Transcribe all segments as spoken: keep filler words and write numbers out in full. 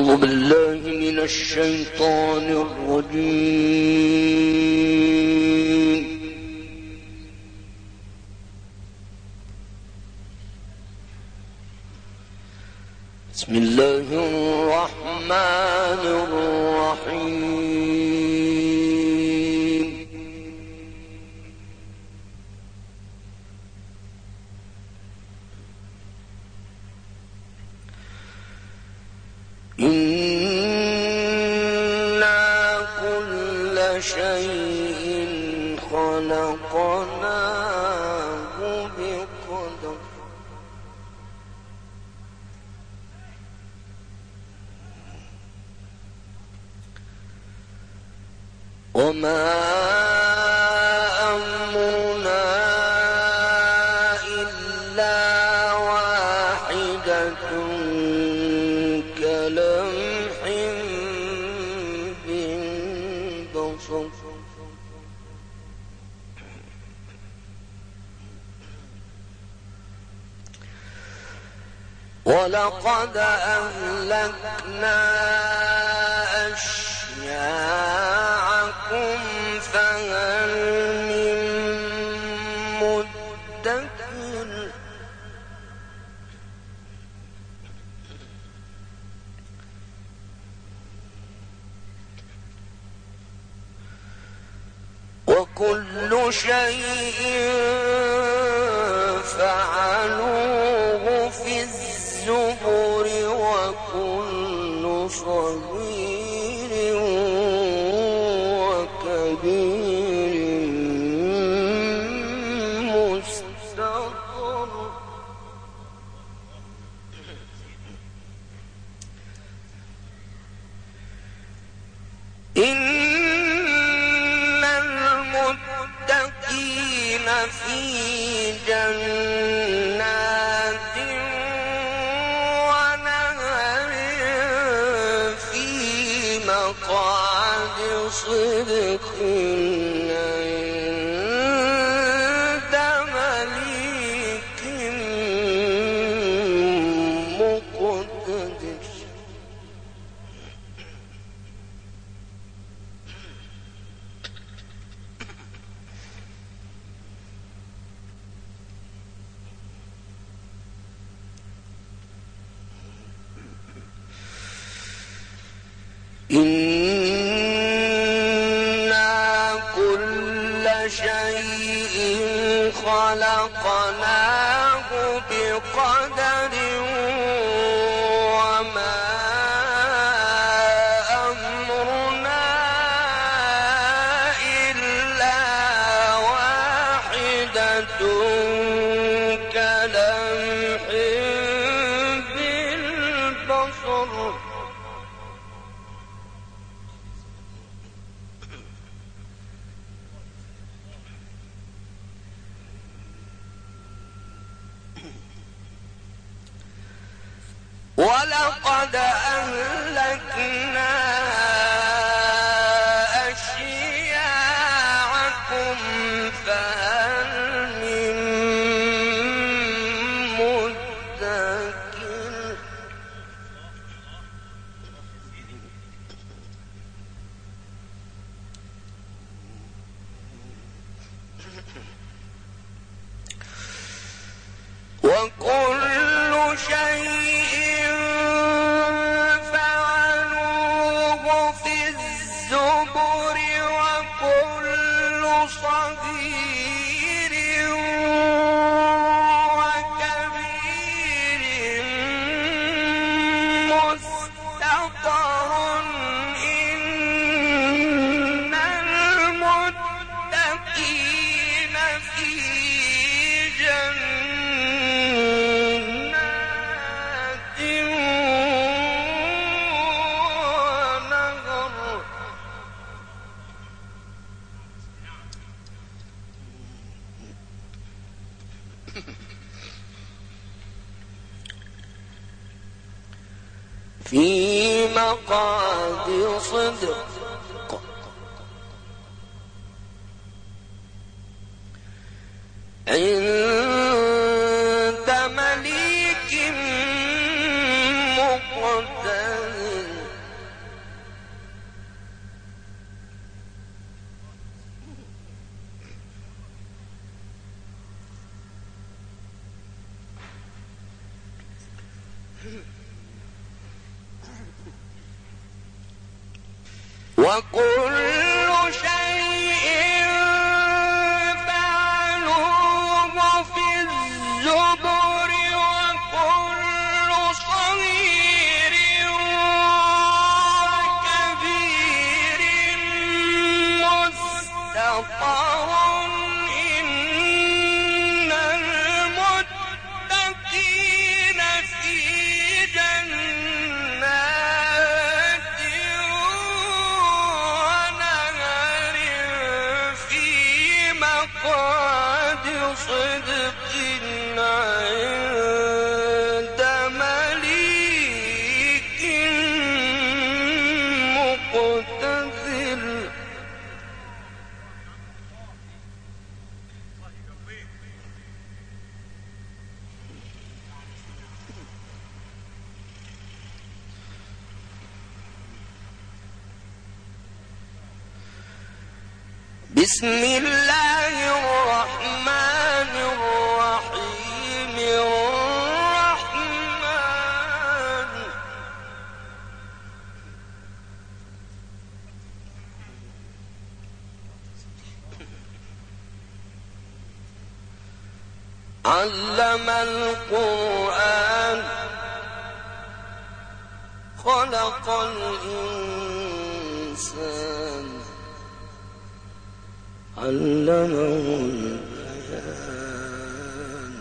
أعوذ بالله من الشيطان الرجيم. بسم الله الرحمن الرحيم. إنا كل شيء خلقناه بقدر وما أمرنا إلا واحدة كلمح بالبصر ولقد أهلكنا أشياعكم فهل من مدكر وكل شيء فعلوه في الزبر وكل صغير وكبير مستطر إن المتقين في جنات ونهر في مقعد صدق عند مليك مقتدر. إنا كل شيء خلقناه بقدر وما أمرنا إلا واحدة كلمح بالبصر ولقد أهلكنا أشياعكم فهل من مدكر وكل شيء فعلوه في الزبر وكل صغير وكبير مستطر إن المتقين في جنات ونهر في مقعد صدق عند مليك مقتدر. وكل شيء فعلوه في الزبر وكل صغير وكبير مستطر إن المتقين في جنات ونهر في مقعد صدق عند مليك مقتدر. بسم الله الرحمن الرحيم. الرحمن علم القرآن خلق الإنسان علمه البيان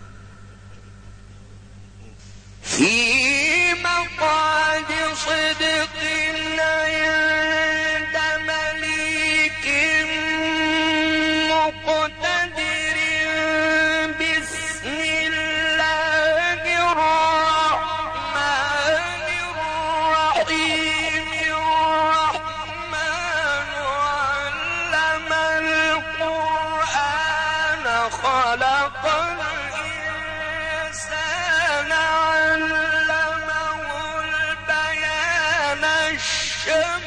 في مقعد صدق عند مليك مقتدر. بسم الله الرحمن الرحيم. الرحمن علم القرآن خلق الإنسان علمه البيان. الشمس